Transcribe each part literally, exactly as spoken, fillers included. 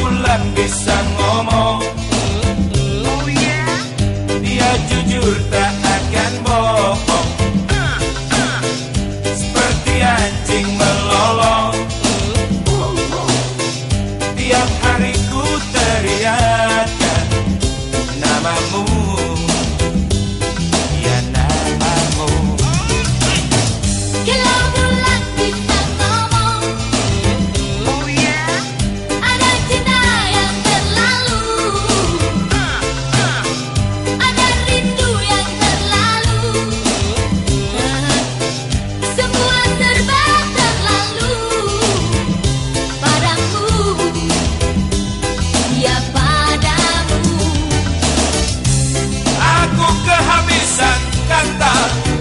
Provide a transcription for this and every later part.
bulan bisa ngomong, Oh yeah. dia jujur tak akan bohong. Seperti anjing melolong, tiap hari ku teriakkan namamu, ya namamu. Kalau bulan bisa ngomong, Oh yeah. ada cinta yang terlalu, ada rindu yang terlalu, semua serba terlalu padamu, ya padamu. Aku kehabisan kata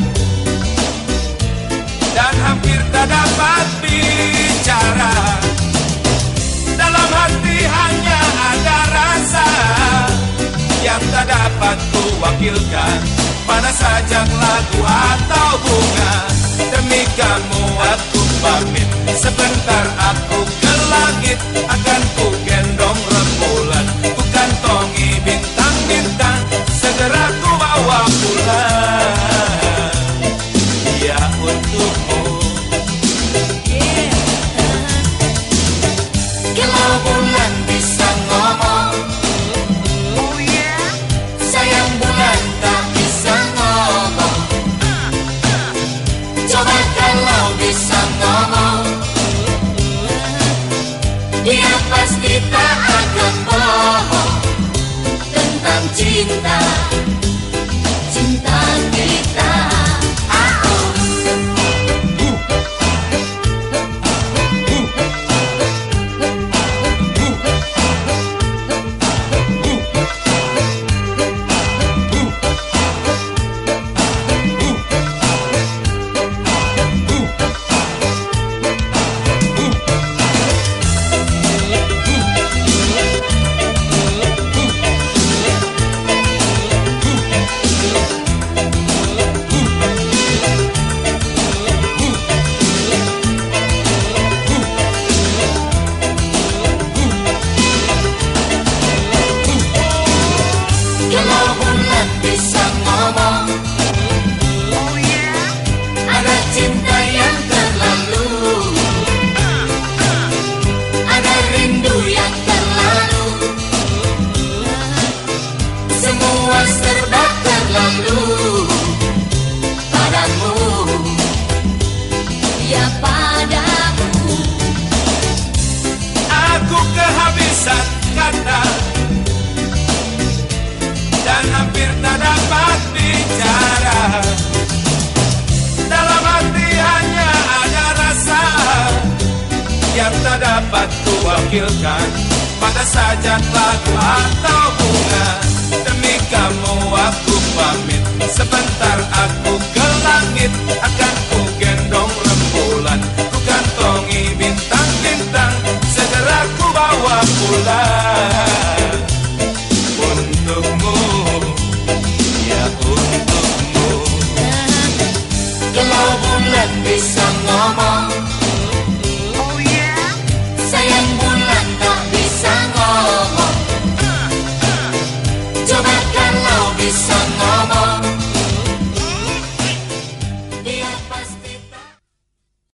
dan hampir tak dapat bicara. Dalam hati hanya ada rasa yang tak dapat ku wakilkan pada sajak lagu atau bunga. Demi kamu aku pamit, sebentar aku ke langit, akan ku gendong rembulan, ku kantongi bintang-bintang, segera ku bawa pulang, ya untukmu. Kalau bulan bisa ngomong, Oh yeah. sayang bulan tak bisa ngomong. Coba kalau bisa ngomong, dia pasti tak akan bohong tentang cinta, cinta kita. Kalau bulan bisa ngomong, Oh yeah. ada cinta yang terlalu, ada rindu yang terlalu, semua serba terlalu padamu, Ya padamu. aku kehabisan kata dan hampir tak dapat bicara. Dalam hati hanya ada rasa yang tak dapat ku wakilkan pada sajak lagu atau bunga. Demi kamu aku pamit, sebentar aku ke langit, akan ku gendong rembulan, ku kantongi bintang-bintang, segera ku bawa pulang untukmu, ya untukmu. Kalau bulan bisa ngomong, Oh yeah. sayang bulan tak bisa ngomong. Coba kalau bisa ngomong,